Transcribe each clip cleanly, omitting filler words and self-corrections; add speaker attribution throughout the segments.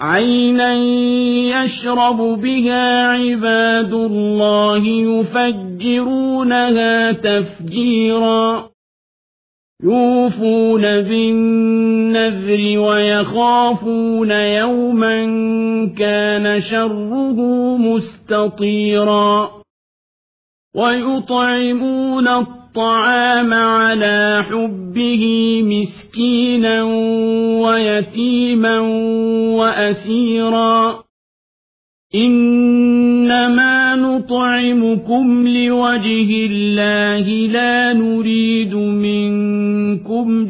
Speaker 1: عينا يشرب بها عباد الله يفجرونها تفجيرا يوفون بالنذر ويخافون يوما كان شره مستطيرا ويطعمون الطعام على حبه مسكينا ويتيما وأسيرا إنما نطعمكم لوجه الله لا نريد منكم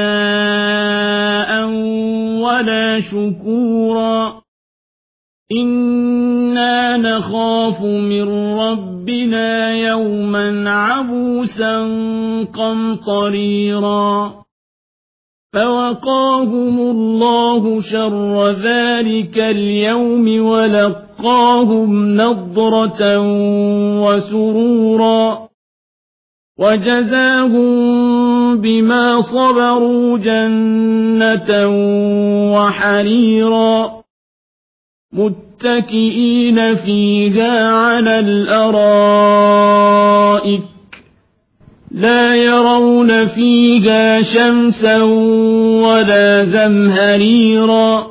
Speaker 1: جزاء ولا شكورا إنا نخاف من ربنا يوما عبوسا قمطريرا فوقاهم الله شر ذلك اليوم ولقاهم نضرة وسرورا وجزاهم بما صبروا جنة وحريرا متكئين فيها على الأرائك لا يرون فيها شمسا ولا زمهريرا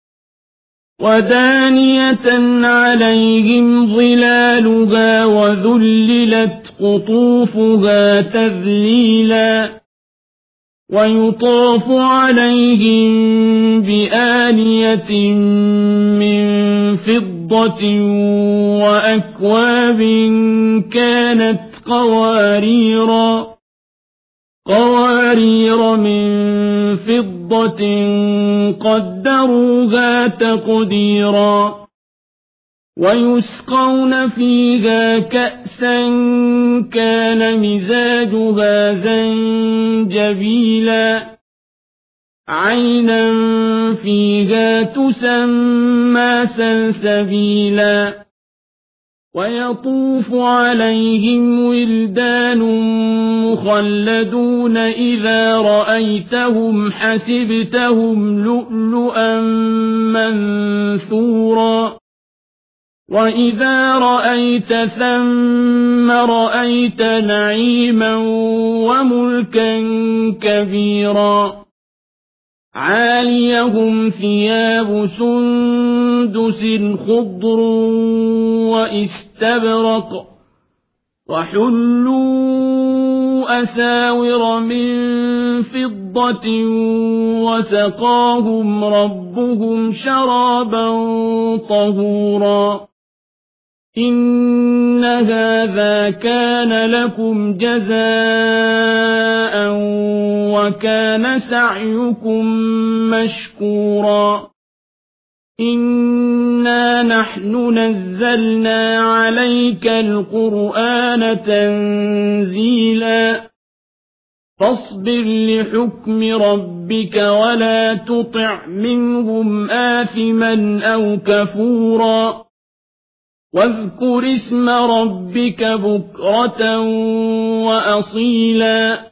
Speaker 1: ودانية عليهم ظلالها وذللت قطوفها تذليلا ويطاف عليهم بآنية من فضة وأكواب كانت قوارير من فضة قدروها تقديرا ويسقون فيها كأسا كان مزاجها زنجبيلا عينا فيها تسمى سلسبيلا ويطوف عليهم ولدان مخلدون إذا رأيتهم حسبتهم لؤلؤا منثورا وإذا رأيت ثم رأيت نعيما وملكا كبيرا عاليهم ثياب سندس خضر واستبرق وحلوا أساور من فضة وسقاهم ربهم شرابا طهورا إن هذا كان لكم جزاء وكان سعيكم مشكورا إنا نحن نزلنا عليك القرآن تنزيلا فاصبر لحكم ربك ولا تطع منهم آثما أو كفورا واذكر اسم ربك بكرة وأصيلا